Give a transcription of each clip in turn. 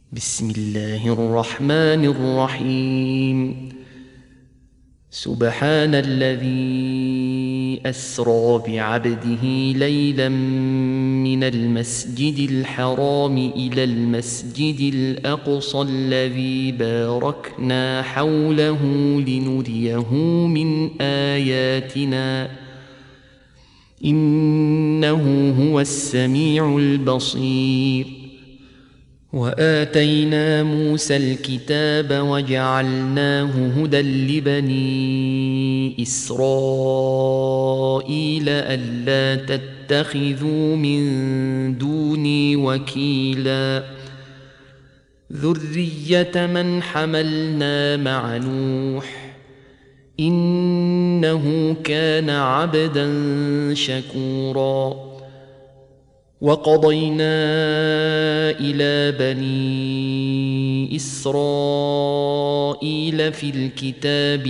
بسم الله الرحمن الرحيم. سبحان الذي أسرى بعبده ليلا من المسجد الحرام إلى المسجد الأقصى الذي باركنا حوله لنريه من آياتنا إنه هو السميع البصير. وآتينا موسى الكتاب وجعلناه هدى لبني إسرائيل ألا تتخذوا من دوني وكيلا ذرية من حملنا مع نوح إنه كان عبدا شكورا. وقضينا إلى بني إسرائيل في الكتاب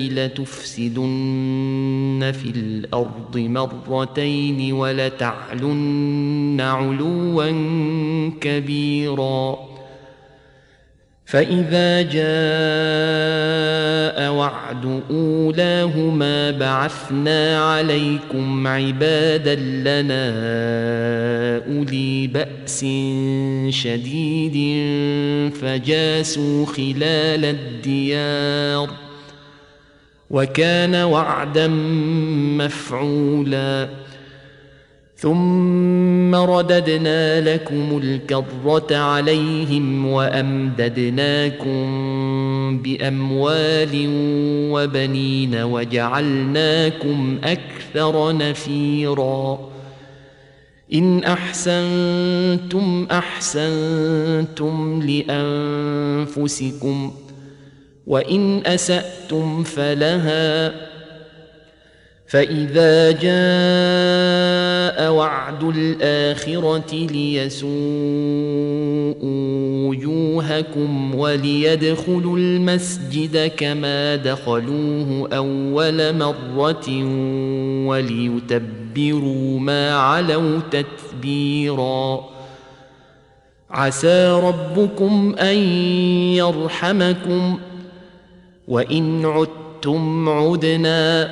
لتفسدن في الأرض مرتين ولتعلن علوا كبيرا. فإذا جاء وعد أولاهما بعثنا عليكم عبادا لنا أولي بأس شديد فجاسوا خلال الديار وكان وعدا مفعولا. ثم رددنا لكم الكرة عليهم وأمددناكم بأموال وبنين وجعلناكم أكثر نفيرا. إن أحسنتم أحسنتم لأنفسكم وإن أسأتم فلها. فإذا جاء وعد الآخرة ليسوءوا وجوهكم وليدخلوا المسجد كما دخلوه أول مرة وليتبروا ما علوا تتبيرا. عسى ربكم أن يرحمكم وإن عدتم عدنا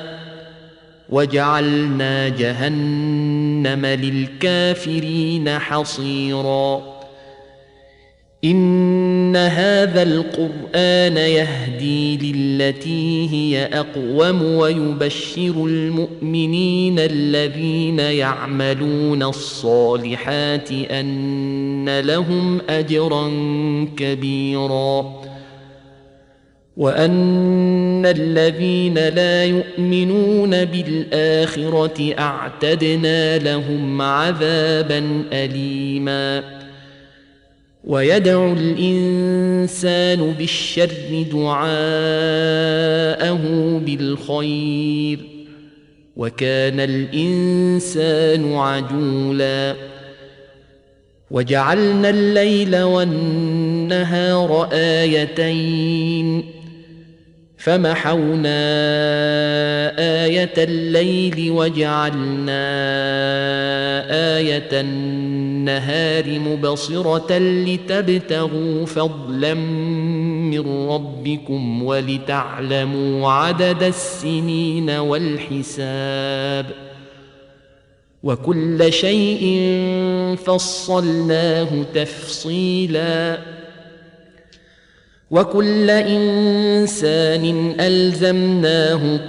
وجعلنا جهنم للكافرين حصيرا. إن هذا القرآن يهدي للتي هي أقوم ويبشر المؤمنين الذين يعملون الصالحات أن لهم أجرا كبيرا وأن الذين لا يؤمنون بالآخرة أعتدنا لهم عذابا أليما. ويدعو الإنسان بالشر دعاءه بالخير وكان الإنسان عجولا. وجعلنا الليل والنهار آيتين فمحونا آية الليل وجعلنا آية النهار مبصرة لتبتغوا فضلا من ربكم ولتعلموا عدد السنين والحساب وكل شيء فصلناه تفصيلا. وكل إنسان ألزمناه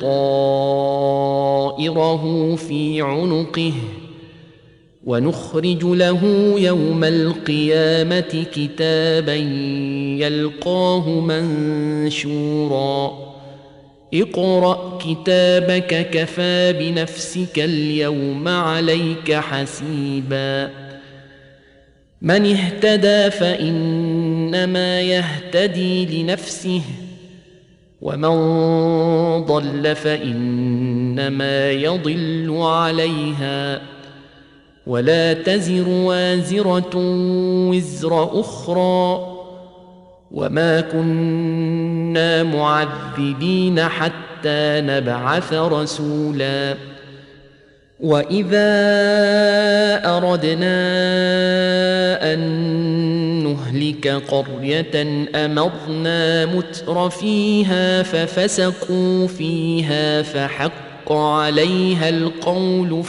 طائره في عنقه ونخرج له يوم القيامة كتابا يلقاه منشورا. اقرأ كتابك كفى بنفسك اليوم عليك حسيبا. من اهتدى فإنما يهتدي لنفسه ومن ضل فإنما يضل عليها ولا تزر وازرة وزر أخرى وما كنا معذبين حتى نبعث رسولا. وإذا أردنا أن نهلك قرية أمرنا متر فيها ففسقوا فيها فحق عليها القول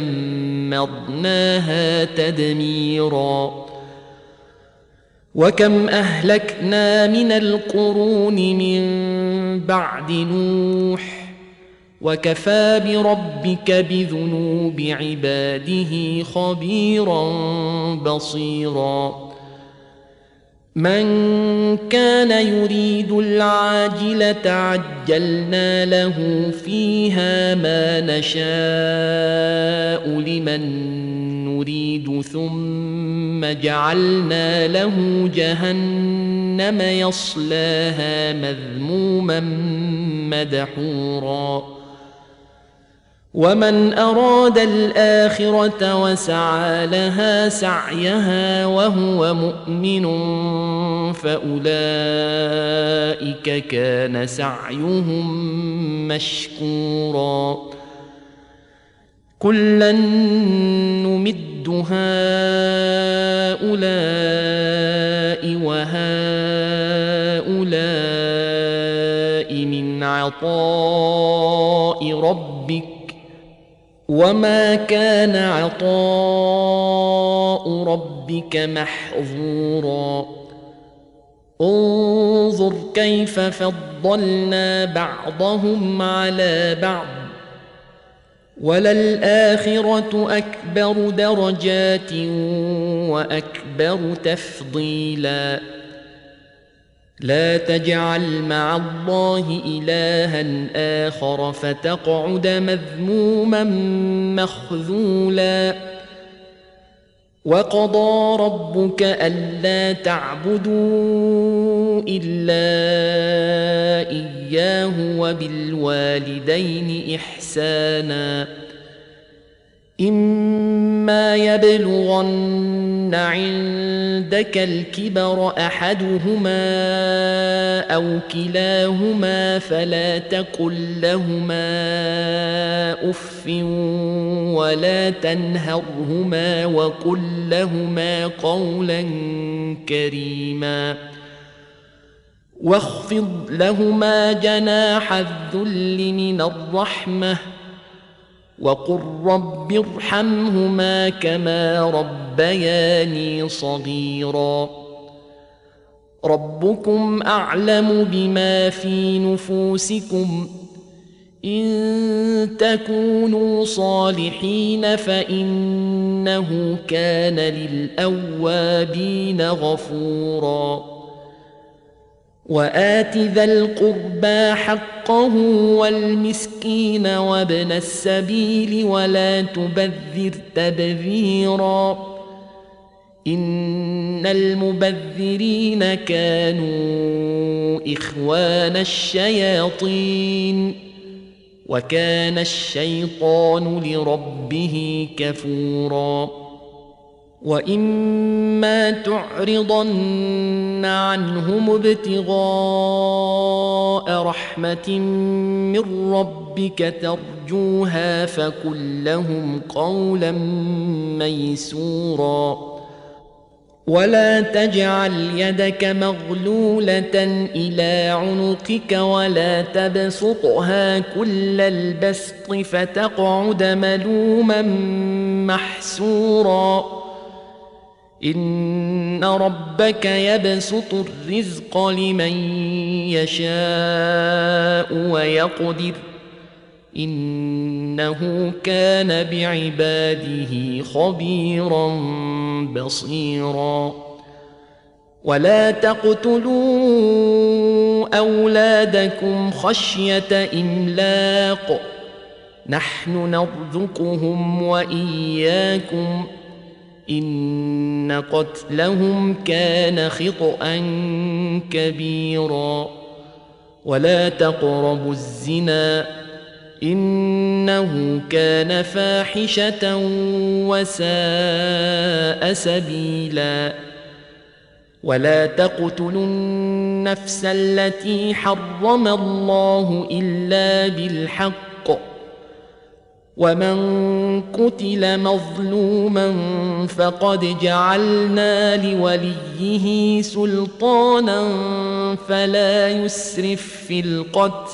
فدمرناها تدميرا وكم أهلكنا من القرون من بعد نوح وكفى بربك بذنوب عباده خبيرا بصيرا من كان يريد العاجلة عجلنا له فيها ما نشاء لمن نريد ثم جعلنا له جهنم يصلاها مذموما مدحورا ومن أراد الآخرة وسعى لها سعيها وهو مؤمن فأولئك كان سعيهم مشكورا كلا نمد هؤلاء وهؤلاء من عطاء ربك وما كان عطاء ربك محظورا انظر كيف فضلنا بعضهم على بعض وللآخرة أكبر درجات وأكبر تفضيلا لا تجعل مع الله إلها آخر فتقعد مذموما مخذولا وقضى ربك ألا تعبدوا إلا إياه وبالوالدين إحسانا إما يبلغن عندك الكبر أحدهما أو كلاهما فلا تقل لهما أف ولا تنهرهما وقل لهما قولا كريما واخفض لهما جناح الذل من الرحمة وقل رب ارحمهما كما ربياني صغيرا ربكم أعلم بما في نفوسكم إن تكونوا صالحين فإنه كان للأوابين غفورا وآت ذا القربى حقه والمسكين وابن السبيل ولا تبذر تبذيرا إن المبذرين كانوا إخوان الشياطين وكان الشيطان لربه كفورا وإما تعرضن عنهم ابتغاء رحمة من ربك ترجوها فقل لهم قولا ميسورا ولا تجعل يدك مغلولة إلى عنقك ولا تبسطها كل البسط فتقعد ملوما محسورا إن ربك يبسط الرزق لمن يشاء ويقدر إنه كان بعباده خبيرا بصيرا ولا تقتلوا أولادكم خشية إملاق نحن نرزقهم وإياكم إن قتلهم كان خطأ كبيرا ولا تقربوا الزنا إنه كان فاحشة وساء سبيلا ولا تقتلوا النفس التي حرم الله إلا بالحق ومن قتل مظلوما فقد جعلنا لوليه سلطانا فلا يسرف في القتل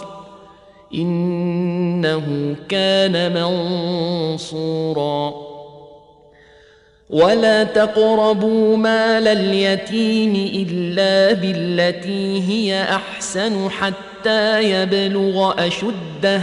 إنه كان منصورا ولا تقربوا مال اليتيم إلا بالتي هي أحسن حتى يبلغ أشده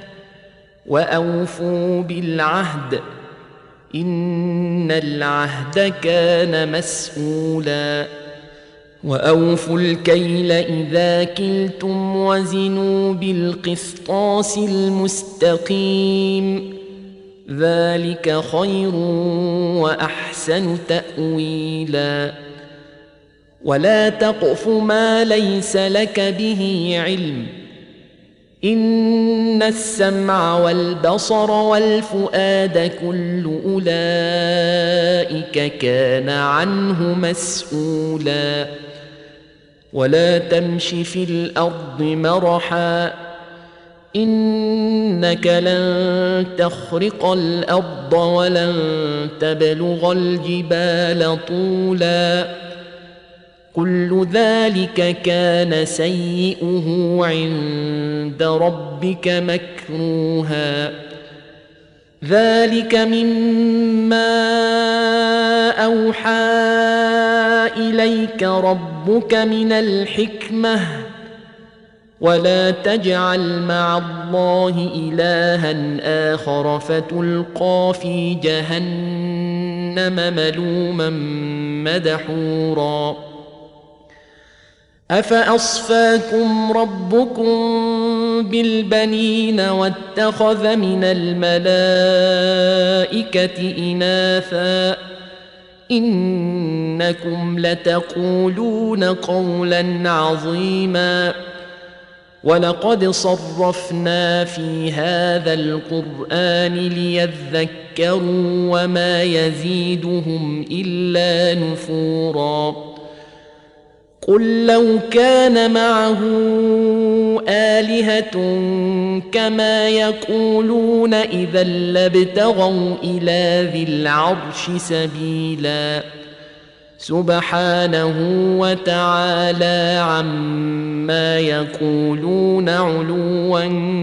وأوفوا بالعهد إن العهد كان مسؤولا وأوفوا الكيل إذا كلتم وزنوا بالقسطاس المستقيم ذلك خير وأحسن تأويلا ولا تقف ما ليس لك به علم إن السمع والبصر والفؤاد كل أولئك كان عنه مسؤولا ولا تمش في الأرض مرحا إنك لن تخرق الأرض ولن تبلغ الجبال طولا كل ذلك كان سيئه عند ربك مكروها ذلك مما أوحى إليك ربك من الحكمة ولا تجعل مع الله إلها آخر فتلقى في جهنم ملوما مدحورا أفأصفاكم ربكم بالبنين واتخذ من الملائكة إناثا إنكم لتقولون قولا عظيما ولقد صرفنا في هذا القرآن ليذكروا وما يزيدهم إلا نفورا قل لو كان معه آلهة كما يقولون إذا لابتغوا إلى ذي العرش سبيلا سبحانه وتعالى عما يقولون علوا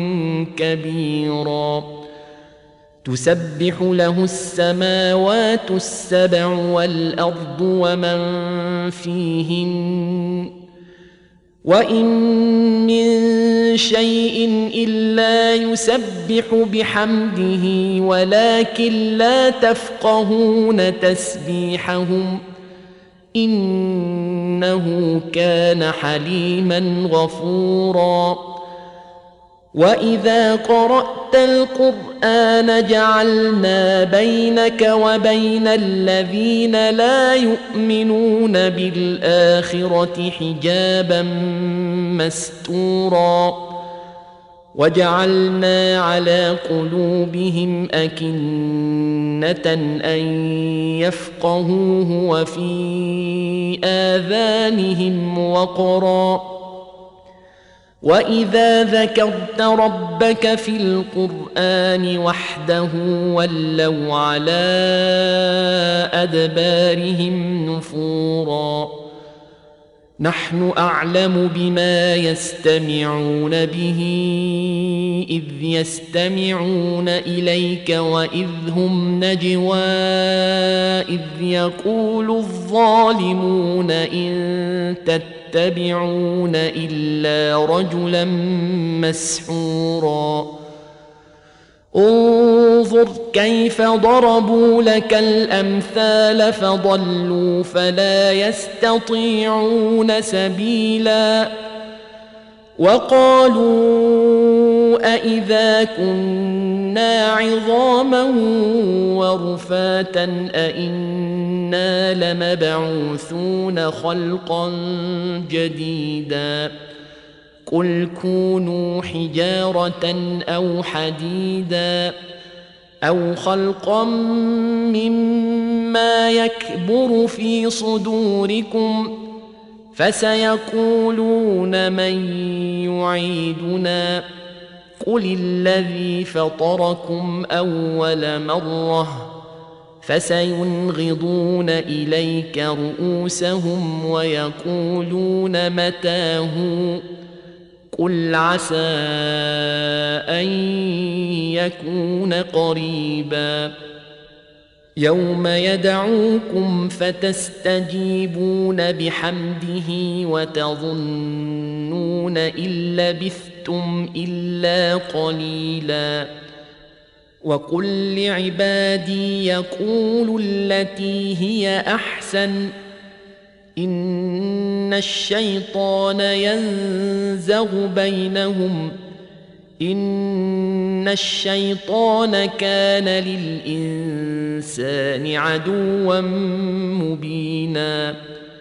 كبيرا تسبح له السماوات السبع والأرض ومن فيهن وإن من شيء إلا يسبح بحمده ولكن لا تفقهون تسبيحهم إنه كان حليما غفورا وإذا قرأت القرآن جعلنا بينك وبين الذين لا يؤمنون بالآخرة حجابا مستورا وجعلنا على قلوبهم أكنة أن يفقهوه وفي آذانهم وقرا وإذا ذكرت ربك في القرآن وحده ولوا على أدبارهم نفورا نحن أعلم بما يستمعون به إذ يستمعون إليك وإذ هم نجوى إذ يقول الظالمون إن تتبعون إلا رجلا مسحورا انظر كيف ضربوا لك الأمثال فضلوا فلا يستطيعون سبيلا وقالوا أإذا كنا عظاما ورفاتا أإنا لمبعوثون خلقا جديدا قل كونوا حجارة أو حديدا أو خلقا مما يكبر في صدوركم فسيقولون من يعيدنا قل الذي فطركم أول مرة فسينغضون إليك رؤوسهم ويقولون متى هو قل عسى أن يكون قريبا يوم يدعوكم فتستجيبون بحمده وتظنون إن لبثتم إلا قليلا وقل لعبادي يقولوا التي هي أحسن إن الشيطان ينزغ بينهم إن الشيطان كان للإنسان عدوا مبينا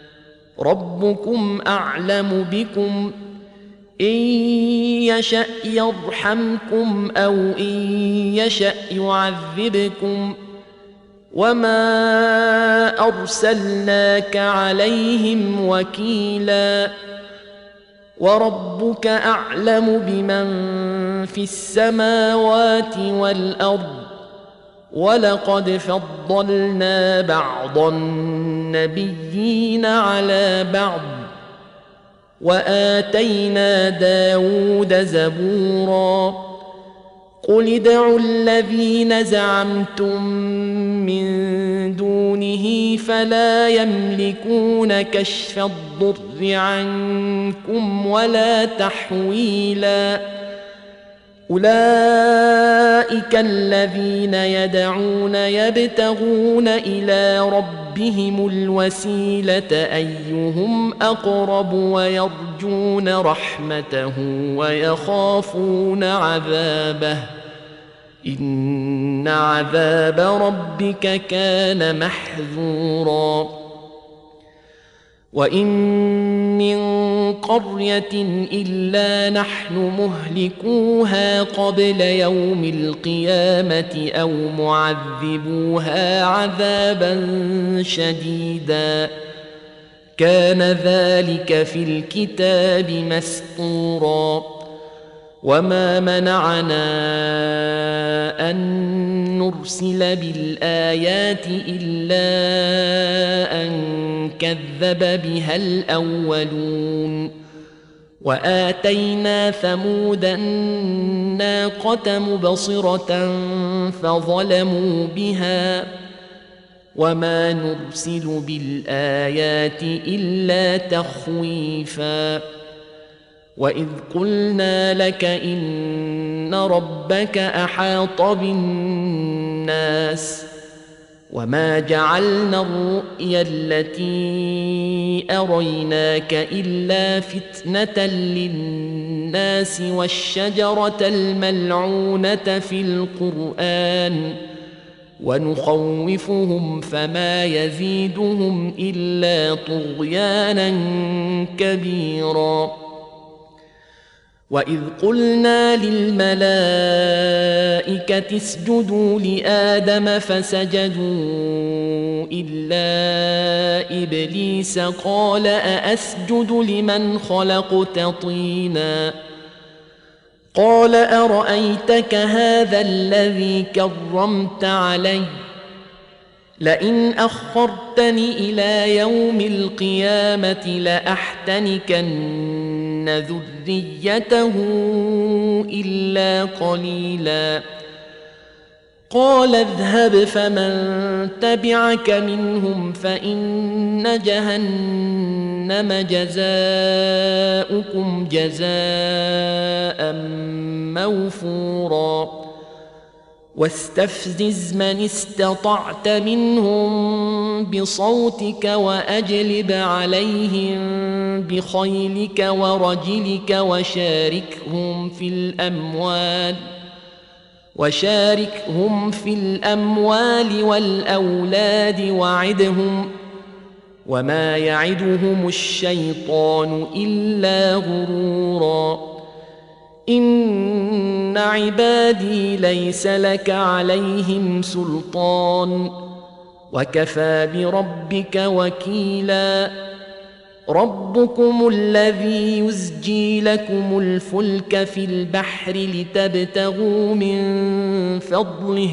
ربكم أعلم بكم إن يشأ يرحمكم أو إن يشأ يعذبكم وما أرسلناك عليهم وكيلا وربك أعلم بمن في السماوات والأرض ولقد فضلنا بعض النبيين على بعض وآتينا داود زبورا قل ادعوا الذين زعمتم من دونه فلا يملكون كشف الضر عنكم ولا تحويلا أولئك الذين يدعون يبتغون إلى ربهم الوسيلة أيهم أقرب ويرجون رحمته ويخافون عذابه إن عذاب ربك كان محذورا وإن من قرية إلا نحن مهلكوها قبل يوم القيامة أو معذبوها عذابا شديدا كان ذلك في الكتاب مسطورا وما منعنا أن نرسل بالآيات إلا أن كذب بها الأولون وآتينا ثمود الناقة مبصرة فظلموا بها وما نرسل بالآيات إلا تخويفا وإذ قلنا لك إن ربك أحاط بالناس وما جعلنا الرؤيا التي أريناك إلا فتنة للناس والشجرة الملعونة في القرآن ونخوفهم فما يزيدهم إلا طغيانا كبيرا وإذ قلنا للملائكة اسجدوا لآدم فسجدوا إلا إبليس قال أأسجد لمن خلقت طينا قال أرأيتك هذا الذي كرمت علي لئن أخرتني إلى يوم القيامة لأحتنكن ذريته إلا قليلا قال اذهب فمن تبعك منهم فإن جهنم جزاؤكم جزاء موفورا واستفزز من استطعت منهم بصوتك وأجلب عليهم بخيلك ورجلك وشاركهم في الأموال والأولاد وعدهم وما يعدهم الشيطان إلا غرورا إن عبادي ليس لك عليهم سلطان وكفى بربك وكيلا ربكم الذي يزجي لكم الفلك في البحر لتبتغوا من فضله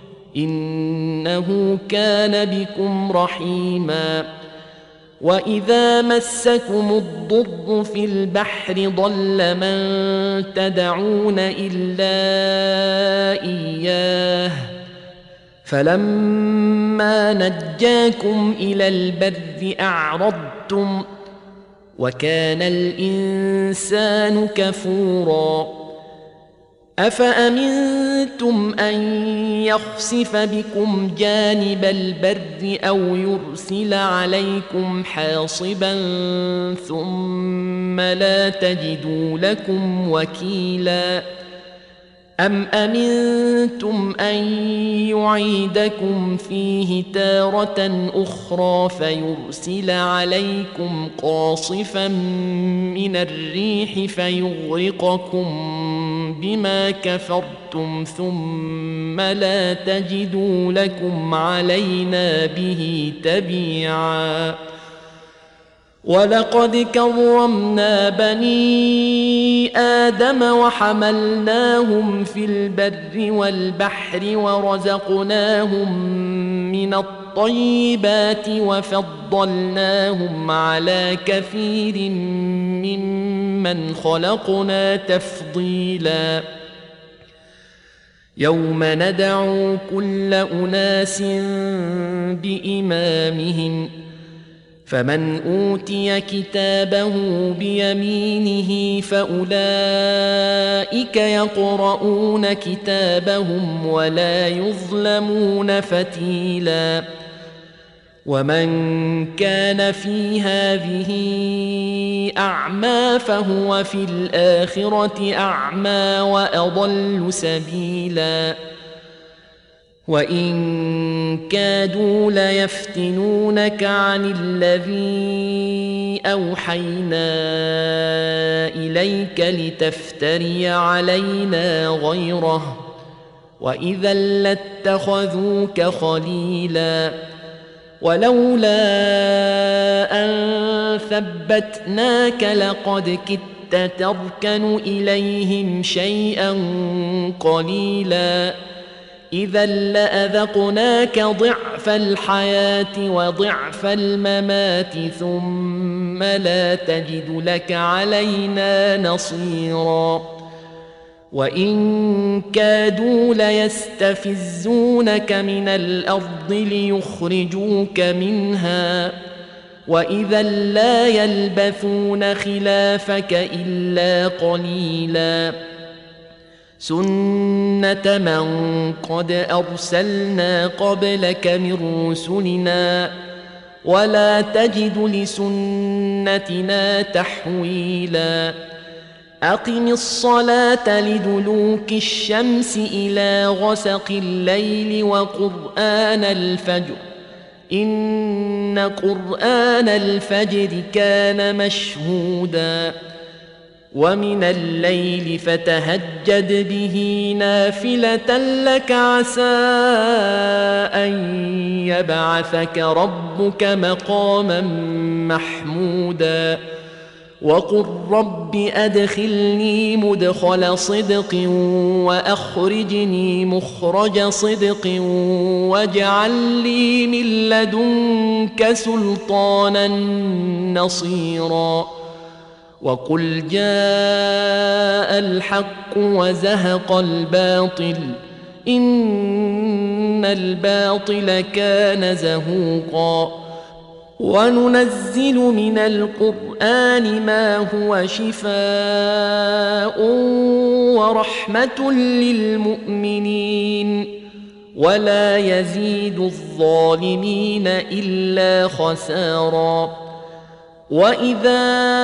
إنه كان بكم رحيما وإذا مسكم الضر في البحر ضل من تدعون إلا إياه فلما نجاكم إلى البر أعرضتم وكان الإنسان كفورا أفأمنتم أن يخسف بكم جانب البر أو يرسل عليكم حاصبا ثم لا تجدوا لكم وكيلا أم أمنتم أن يعيدكم فيه تارة أخرى فيرسل عليكم قاصفا من الريح فيغرقكم بما كفرتم ثم لا تجدوا لكم علينا به تبيعا ولقد كرمنا بني آدم وحملناهم في البر والبحر ورزقناهم من الطيبات وفضلناهم على كثير ممن خلقنا تفضيلا يوم ندعو كل أناس بإمامهم فمن أوتي كتابه بيمينه فأولئك يقرؤون كتابهم ولا يظلمون فتيلا ومن كان في هذه أعمى فهو في الآخرة أعمى وأضل سبيلا وإن كادوا ليفتنونك عن الذي أوحينا إليك لتفتري علينا غيره وإذا لاتخذوك خليلا ولولا أن ثبتناك لقد كدت تركن إليهم شيئا قليلا إذا لأذقناك ضعف الحياة وضعف الممات ثم لا تجد لك علينا نصيرا وإن كادوا ليستفزونك من الأرض ليخرجوك منها وإذا لا يلبثون خلافك إلا قليلا سنة من قد أرسلنا قبلك من رسلنا ولا تجد لسنتنا تحويلا أقم الصلاة لدلوك الشمس إلى غسق الليل وقرآن الفجر إن قرآن الفجر كان مشهودا ومن الليل فتهجد به نافلة لك عسى أن يبعثك ربك مقاما محمودا وقل رب أدخلني مدخل صدق وأخرجني مخرج صدق واجعل لي من لدنك سلطانا نصيرا وقل جاء الحق وزهق الباطل إن الباطل كان زهوقا وننزل من القرآن ما هو شفاء ورحمة للمؤمنين ولا يزيد الظالمين إلا خسارا وإذا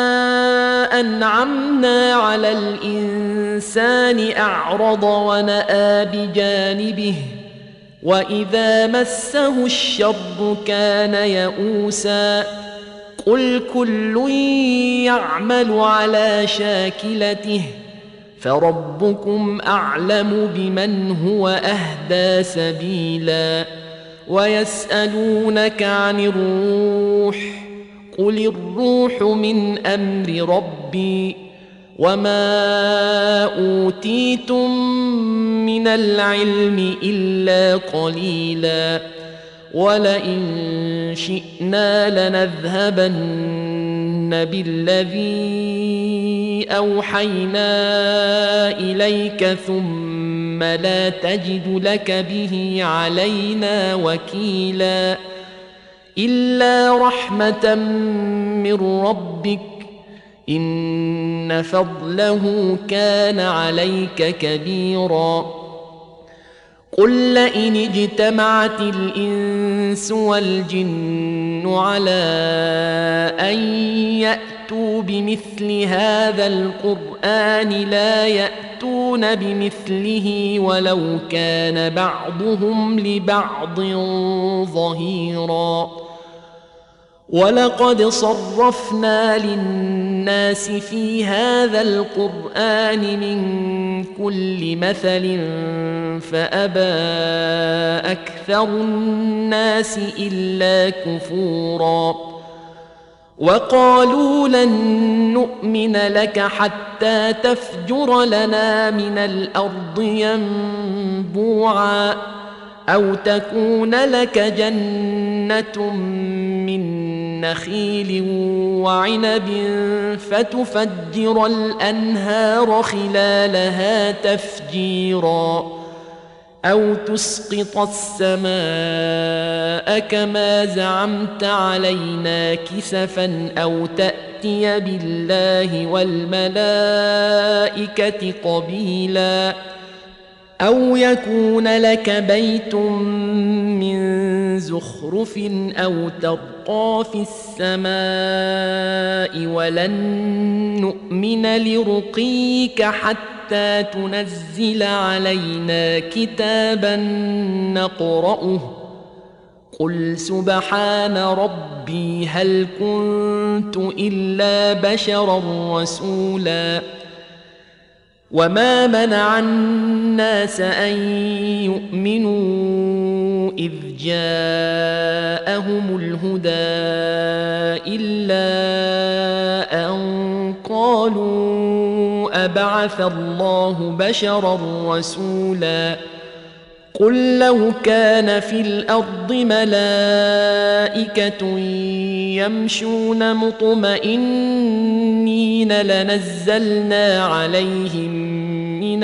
أنعمنا على الإنسان أعرض ونأى بجانبه وإذا مسه الشر كان يئوسا قل كل يعمل على شاكلته فربكم أعلم بمن هو أهدى سبيلا ويسألونك عن الروح قل الروح من أمر ربي وما أوتيتم من العلم إلا قليلا ولئن شئنا لنذهبن بالذي أوحينا إليك ثم لا تجد لك به علينا وكيلا إلا رحمة من ربك إن فضله كان عليك كبيرا قل لئن اجتمعت الإنس والجن على أن يأتوا بمثل هذا القرآن لا يأتون بمثله ولو كان بعضهم لبعض ظهيرا ولقد صرفنا للناس في هذا القرآن من كل مثل فأبى أكثر الناس إلا كفورا وقالوا لن نؤمن لك حتى تفجر لنا من الأرض ينبوعا أو تكون لك جنة من نخيل وعنب فتفجر الأنهار خلالها تفجيرا أو تسقط السماء كما زعمت علينا كسفا أو تأتي بالله والملائكة قبيلا أو يكون لك بيت من زخرف أو ترقى في السماء ولن نؤمن لرقيك حتى تنزل علينا كتابا نقرأه قل سبحان ربي هل كنت إلا بشرا رسولا وما منع الناس أن يؤمنوا إذ جاءهم الهدى إلا أن قالوا أبعث الله بشرا رسولا قل لو كان في الأرض ملائكة يمشون مطمئنين لنزلنا عليهم من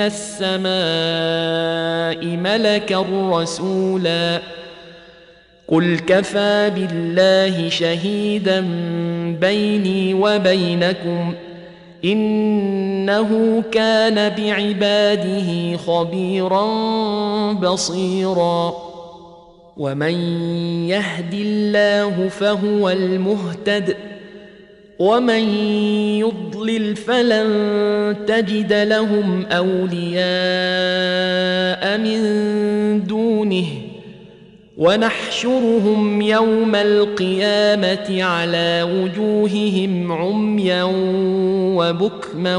السماء ملكا رسولا قل كفى بالله شهيدا بيني وبينكم إنه كان بعباده خبيرا بصيرا ومن يهد الله فهو المهتد ومن يضلل فلن تجد لهم أولياء من دونه ونحشرهم يوم القيامة على وجوههم عميا وبكما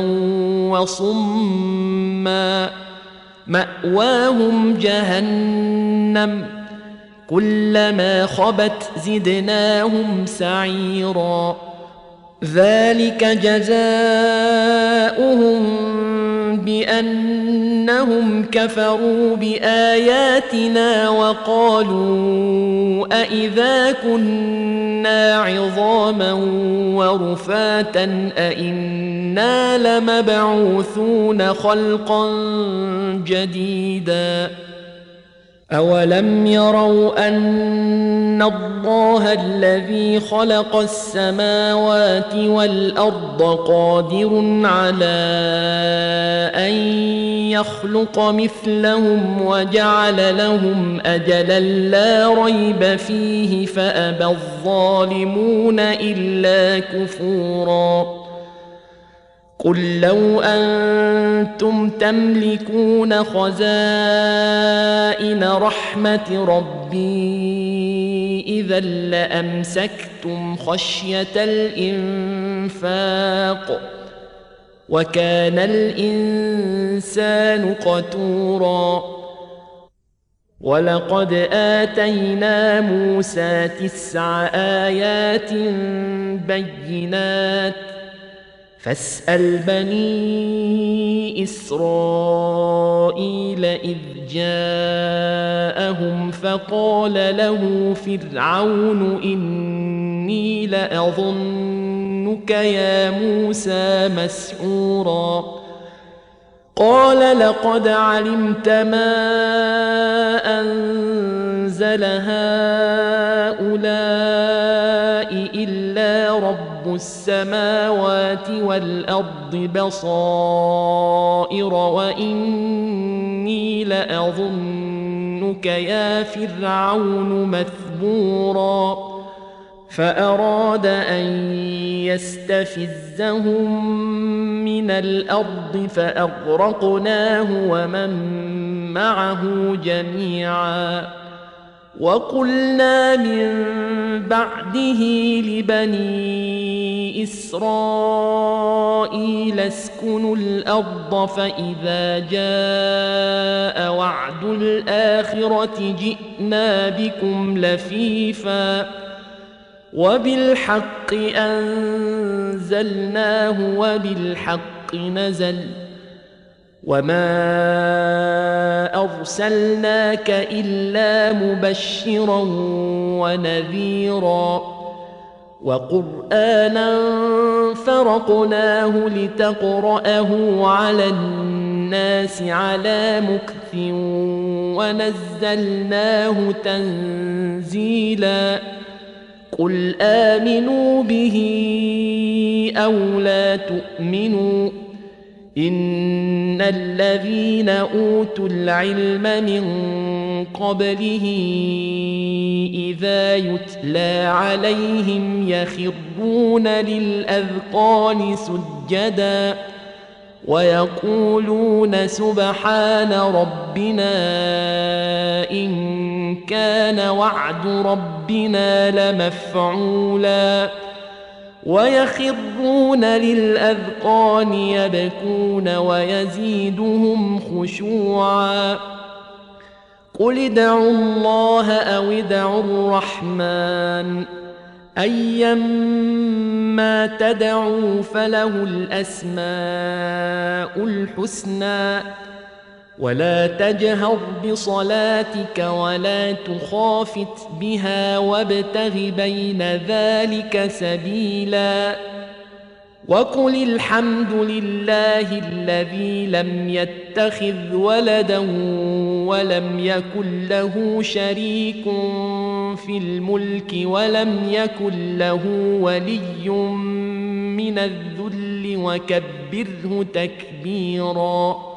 وصما مأواهم جهنم كلما خبت زدناهم سعيرا ذلك جزاؤهم بأنهم كفروا بآياتنا وقالوا أإذا كنا عظاما ورفاتا أإنا لمبعوثون خلقا جديدا أولم يروا أن الله الذي خلق السماوات والأرض قادر على أن يخلق مثلهم وجعل لهم أجلا لا ريب فيه فأبى الظالمون إلا كفورا قل لو أنتم تملكون خزائن رحمة ربي إذا لأمسكتم خشية الإنفاق وكان الإنسان قتورا ولقد آتينا موسى 9 آيات بينات فاسأل بني إسرائيل إذ جاءهم فقال له فرعون إني لأظنك يا موسى مسحورا قال لقد علمت ما أنزل هؤلاء إلا رب السماوات والأرض بصائر وإني لأظنك يا فرعون مثبورا فأراد أن يستفزهم من الأرض فأغرقناه ومن معه جميعا وقلنا من بعده لبني إسرائيل اسكنوا الأرض فإذا جاء وعد الآخرة جئنا بكم لفيفا وبالحق أنزلناه وبالحق نزل وما أرسلناك إلا مبشرا ونذيرا وقرآنا فرقناه لتقرأه على الناس على مكث ونزلناه تنزيلا قل آمنوا به أو لا تؤمنوا إن الذين أوتوا العلم من قبله إذا يتلى عليهم يخرون للأذقان سجدا ويقولون سبحان ربنا إن كان وعد ربنا لمفعولا ويخرون للأذقان يبكون ويزيدهم خشوعا قل ادعوا الله أو ادعوا الرحمن أيما تدعوا فله الأسماء الحسنى ولا تجهر بصلاتك ولا تخافت بها وابتغ بين ذلك سبيلا وقل الحمد لله الذي لم يتخذ ولدا ولم يكن له شريك في الملك ولم يكن له ولي من الذل وكبره تكبيرا